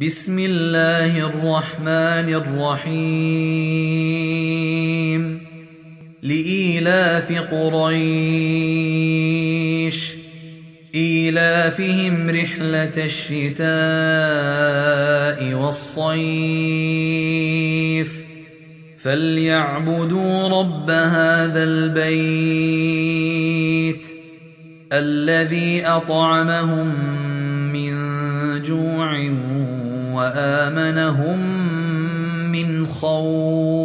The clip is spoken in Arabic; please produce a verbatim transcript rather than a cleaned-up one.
بسم الله الرحمن الرحيم لإيلاف قريش إيلافهم رحلة الشتاء والصيف فليعبدوا رب هذا البيت الذي أطعمهم من جوع وآمنهم من خوف.